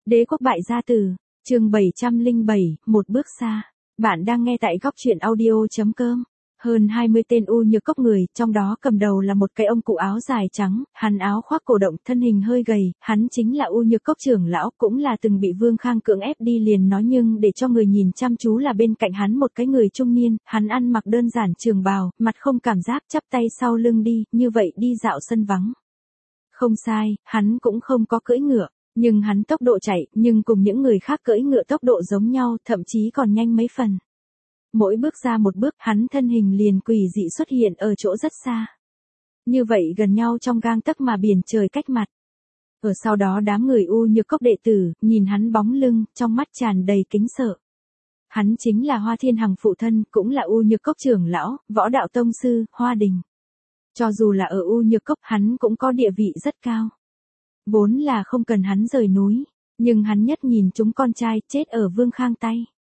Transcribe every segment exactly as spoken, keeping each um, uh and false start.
Đế quốc bại gia tử, chương bảy trăm lẻ bảy, một bước xa. Bạn đang nghe tại góc truyện audio chấm com. Hơn hai mươi tên u nhược cốc người, trong đó cầm đầu là một cái ông cụ áo dài trắng, hắn áo khoác cổ động, thân hình hơi gầy, hắn chính là u nhược cốc trưởng lão, cũng là từng bị Vương Khang cưỡng ép đi liền nói nhưng để cho người nhìn chăm chú là bên cạnh hắn một cái người trung niên, hắn ăn mặc đơn giản trường bào, mặt không cảm giác, chắp tay sau lưng đi, như vậy đi dạo sân vắng. Không sai, hắn cũng không có cưỡi ngựa. Nhưng hắn tốc độ chạy, nhưng cùng những người khác cưỡi ngựa tốc độ giống nhau, thậm chí còn nhanh mấy phần. Mỗi bước ra một bước, hắn thân hình liền quỷ dị xuất hiện ở chỗ rất xa. Như vậy gần nhau trong gang tấc mà biển trời cách mặt. Ở sau đó đám người u nhược cốc đệ tử, nhìn hắn bóng lưng, trong mắt tràn đầy kính sợ. Hắn chính là Hoa Thiên Hằng phụ thân, cũng là u nhược cốc trưởng lão, võ đạo tông sư, Hoa Đình. Cho dù là ở u nhược cốc, hắn cũng có địa vị rất cao. Vốn là không cần hắn rời núi, nhưng hắn nhất nhìn chúng con trai chết ở Vương Khang tay.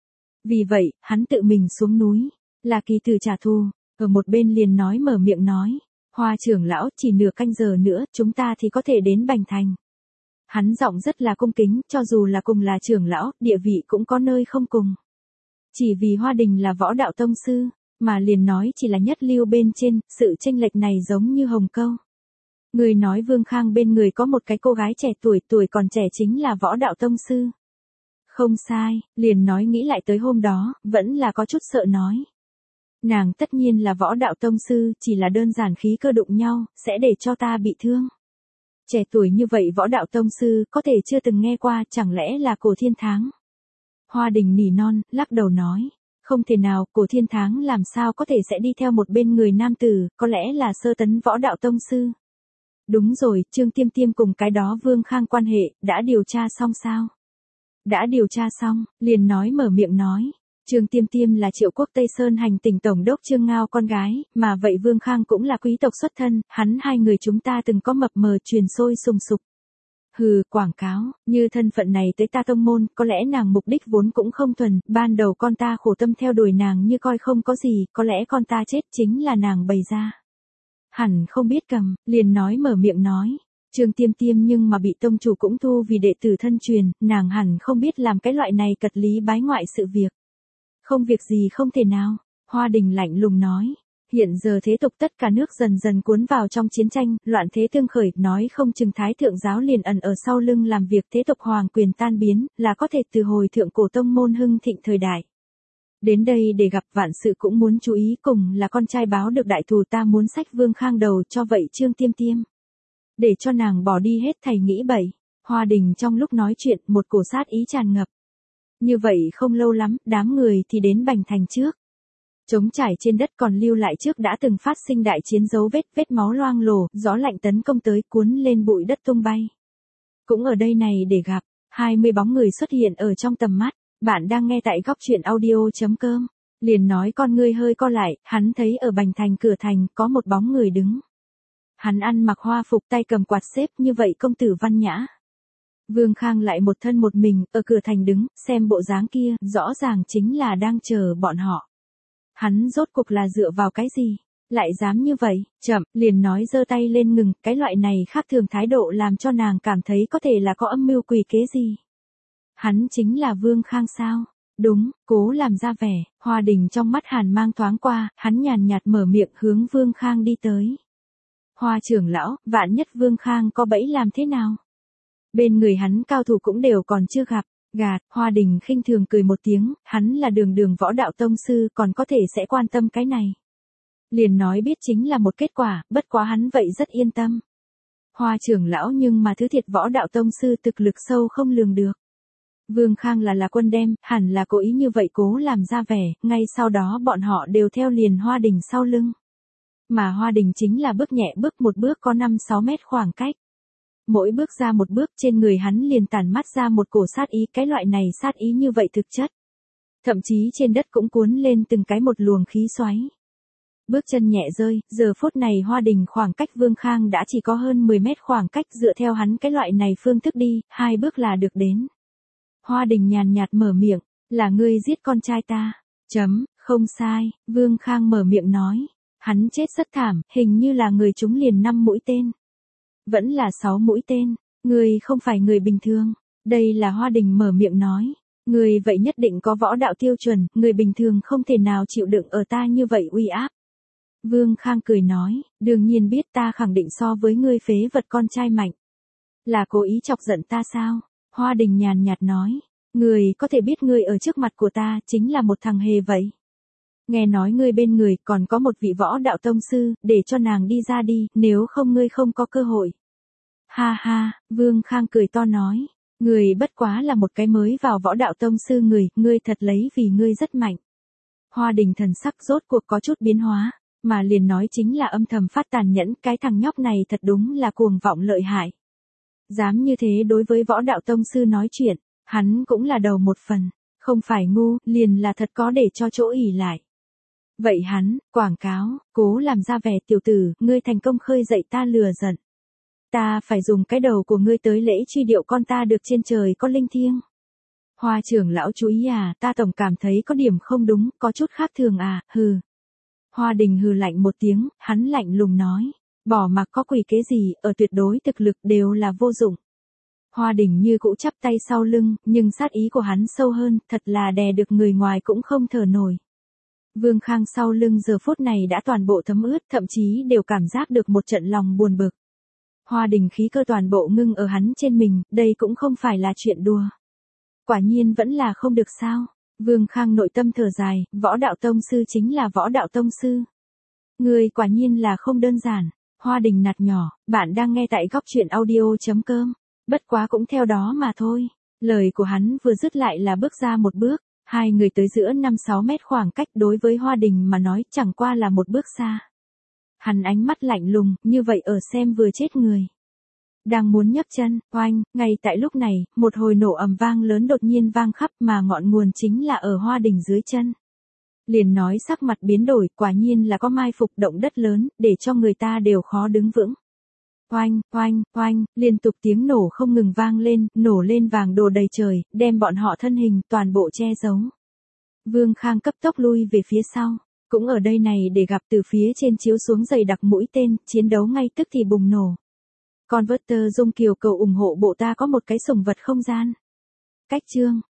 Vì vậy, hắn tự mình xuống núi, là kỳ từ trả thù, ở một bên liền nói mở miệng nói, Hoa trưởng lão chỉ nửa canh giờ nữa chúng ta thì có thể đến Bành Thành. Hắn giọng rất là cung kính, cho dù là cùng là trưởng lão, địa vị cũng có nơi không cùng. Chỉ vì Hoa Đình là võ đạo tông sư, mà liền nói chỉ là nhất lưu bên trên, sự chênh lệch này giống như hồng câu. Người nói Vương Khang bên người có một cái cô gái trẻ tuổi, tuổi còn trẻ chính là võ đạo tông sư. Không sai, liền nói nghĩ lại tới hôm đó, vẫn là có chút sợ nói. Nàng tất nhiên là võ đạo tông sư, chỉ là đơn giản khí cơ đụng nhau, sẽ để cho ta bị thương. Trẻ tuổi như vậy võ đạo tông sư, có thể chưa từng nghe qua, chẳng lẽ là Cổ Thiên Tháng. Hoa Đình nỉ non, lắc đầu nói. Không thể nào, Cổ Thiên Tháng làm sao có thể sẽ đi theo một bên người nam tử, có lẽ là sơ tấn võ đạo tông sư. Đúng rồi, Trương Tiêm Tiêm cùng cái đó Vương Khang quan hệ, đã điều tra xong sao? Đã điều tra xong, liền nói mở miệng nói. Trương Tiêm Tiêm là Triệu Quốc Tây Sơn hành tỉnh tổng đốc Trương Ngao con gái, mà vậy Vương Khang cũng là quý tộc xuất thân, hắn hai người chúng ta từng có mập mờ truyền sôi sùng sục. Hừ, quảng cáo, như thân phận này tới ta tông môn, có lẽ nàng mục đích vốn cũng không thuần, ban đầu con ta khổ tâm theo đuổi nàng như coi không có gì, có lẽ con ta chết chính là nàng bày ra. Hẳn không biết cầm, liền nói mở miệng nói. Trương Tiêm Tiêm nhưng mà bị tông chủ cũng thu vì đệ tử thân truyền, nàng hẳn không biết làm cái loại này cật lý bái ngoại sự việc. Không việc gì không thể nào, Hoa Đình lạnh lùng nói. Hiện giờ thế tục tất cả nước dần dần cuốn vào trong chiến tranh, loạn thế tương khởi, nói không chừng thái thượng giáo liền ẩn ở sau lưng làm việc thế tục hoàng quyền tan biến, là có thể từ hồi thượng cổ tông môn hưng thịnh thời đại. Đến đây để gặp vạn sự cũng muốn chú ý, cùng là con trai báo được đại thù, ta muốn xách Vương Khang đầu cho vậy Trương Tiêm Tiêm. Để cho nàng bỏ đi hết thầy nghĩ bậy. Hoa Đình trong lúc nói chuyện, một cổ sát ý tràn ngập. Như vậy không lâu lắm, đám người thì đến Bành Thành trước. Trống trải trên đất còn lưu lại trước đã từng phát sinh đại chiến dấu vết, vết máu loang lổ, gió lạnh tấn công tới cuốn lên bụi đất tung bay. Cũng ở đây này để gặp, hai mươi bóng người xuất hiện ở trong tầm mắt. Bạn đang nghe tại góc truyện audio chấm com. Liền nói con ngươi hơi co lại, hắn thấy ở Bành Thành cửa thành có một bóng người đứng. Hắn ăn mặc hoa phục, tay cầm quạt xếp, như vậy công tử văn nhã. Vương Khang lại một thân một mình, ở cửa thành đứng, xem bộ dáng kia, rõ ràng chính là đang chờ bọn họ. Hắn rốt cuộc là dựa vào cái gì? Lại dám như vậy? Chậm, liền nói giơ tay lên ngừng, cái loại này khác thường thái độ làm cho nàng cảm thấy có thể là có âm mưu quỷ kế gì. Hắn chính là Vương Khang sao? Đúng, cố làm ra vẻ, Hoa Đình trong mắt hàn mang thoáng qua, hắn nhàn nhạt mở miệng hướng Vương Khang đi tới. Hoa trưởng lão, vạn nhất Vương Khang có bẫy làm thế nào? Bên người hắn cao thủ cũng đều còn chưa gặp, gạt, Hoa Đình khinh thường cười một tiếng, hắn là đường đường võ đạo tông sư còn có thể sẽ quan tâm cái này. Liền nói biết chính là một kết quả, bất quá hắn vậy rất yên tâm. Hoa trưởng lão nhưng mà thứ thiệt võ đạo tông sư thực lực sâu không lường được. Vương Khang là là quân đem, hẳn là cố ý như vậy cố làm ra vẻ, ngay sau đó bọn họ đều theo liền Hoa Đình sau lưng. Mà Hoa Đình chính là bước nhẹ bước một bước có năm sáu mét khoảng cách. Mỗi bước ra một bước trên người hắn liền tản mắt ra một cổ sát ý, cái loại này sát ý như vậy thực chất. Thậm chí trên đất cũng cuốn lên từng cái một luồng khí xoáy. Bước chân nhẹ rơi, giờ phút này Hoa Đình khoảng cách Vương Khang đã chỉ có hơn mười mét khoảng cách, dựa theo hắn cái loại này phương thức đi, hai bước là được đến. Hoa Đình nhàn nhạt mở miệng, là ngươi giết con trai ta. Chấm, không sai, Vương Khang mở miệng nói. Hắn chết rất thảm, hình như là người trúng liền năm mũi tên. Vẫn là sáu mũi tên, ngươi không phải người bình thường. Đây là Hoa Đình mở miệng nói. Người vậy nhất định có võ đạo tiêu chuẩn, người bình thường không thể nào chịu đựng ở ta như vậy uy áp. Vương Khang cười nói, đương nhiên biết ta khẳng định so với ngươi phế vật con trai mạnh. Là cố ý chọc giận ta sao? Hoa Đình nhàn nhạt nói, người có thể biết ngươi ở trước mặt của ta chính là một thằng hề vậy. Nghe nói ngươi bên người còn có một vị võ đạo tông sư, để cho nàng đi ra đi, nếu không ngươi không có cơ hội. Ha ha, Vương Khang cười to nói, ngươi bất quá là một cái mới vào võ đạo tông sư người, ngươi thật lấy vì ngươi rất mạnh. Hoa Đình thần sắc rốt cuộc có chút biến hóa, mà liền nói chính là âm thầm phát tàn nhẫn, cái thằng nhóc này thật đúng là cuồng vọng lợi hại. Dám như thế đối với võ đạo tông sư nói chuyện, hắn cũng là đầu một phần, không phải ngu, liền là thật có để cho chỗ ỉ lại. Vậy hắn, quảng cáo, cố làm ra vẻ tiểu tử, ngươi thành công khơi dậy ta lừa giận. Ta phải dùng cái đầu của ngươi tới lễ truy điệu con ta được trên trời có linh thiêng. Hoa trưởng lão chú ý à, ta tổng cảm thấy có điểm không đúng, có chút khác thường à, hừ. Hoa Đình hừ lạnh một tiếng, hắn lạnh lùng nói, bỏ mặc có quỷ kế gì, ở tuyệt đối thực lực đều là vô dụng. Hoa Đình như cũ chắp tay sau lưng, nhưng sát ý của hắn sâu hơn, thật là đè được người ngoài cũng không thở nổi. Vương Khang sau lưng giờ phút này đã toàn bộ thấm ướt, thậm chí đều cảm giác được một trận lòng buồn bực. Hoa Đình khí cơ toàn bộ ngưng ở hắn trên mình, đây cũng không phải là chuyện đùa. Quả nhiên vẫn là không được sao. Vương Khang nội tâm thở dài, võ đạo tông sư chính là võ đạo tông sư. Người quả nhiên là không đơn giản. Hoa Đình nạt nhỏ, bạn đang nghe tại góc truyện audio chấm com. Bất quá cũng theo đó mà thôi. Lời của hắn vừa dứt lại là bước ra một bước. Hai người tới giữa năm sáu mét khoảng cách đối với Hoa Đình mà nói chẳng qua là một bước xa. Hắn ánh mắt lạnh lùng, như vậy ở xem vừa chết người. Đang muốn nhấc chân, oanh, ngay tại lúc này, một hồi nổ ầm vang lớn đột nhiên vang khắp mà ngọn nguồn chính là ở Hoa Đình dưới chân. Liền nói sắc mặt biến đổi, quả nhiên là có mai phục động đất lớn, để cho người ta đều khó đứng vững. Oanh, oanh, oanh, liên tục tiếng nổ không ngừng vang lên, nổ lên vàng đồ đầy trời, đem bọn họ thân hình toàn bộ che giấu. Vương Khang cấp tốc lui về phía sau, cũng ở đây này để gặp từ phía trên chiếu xuống dày đặc mũi tên, chiến đấu ngay tức thì bùng nổ. Converter Dung Kiều cầu ủng hộ bộ ta có một cái sủng vật không gian. Cách chương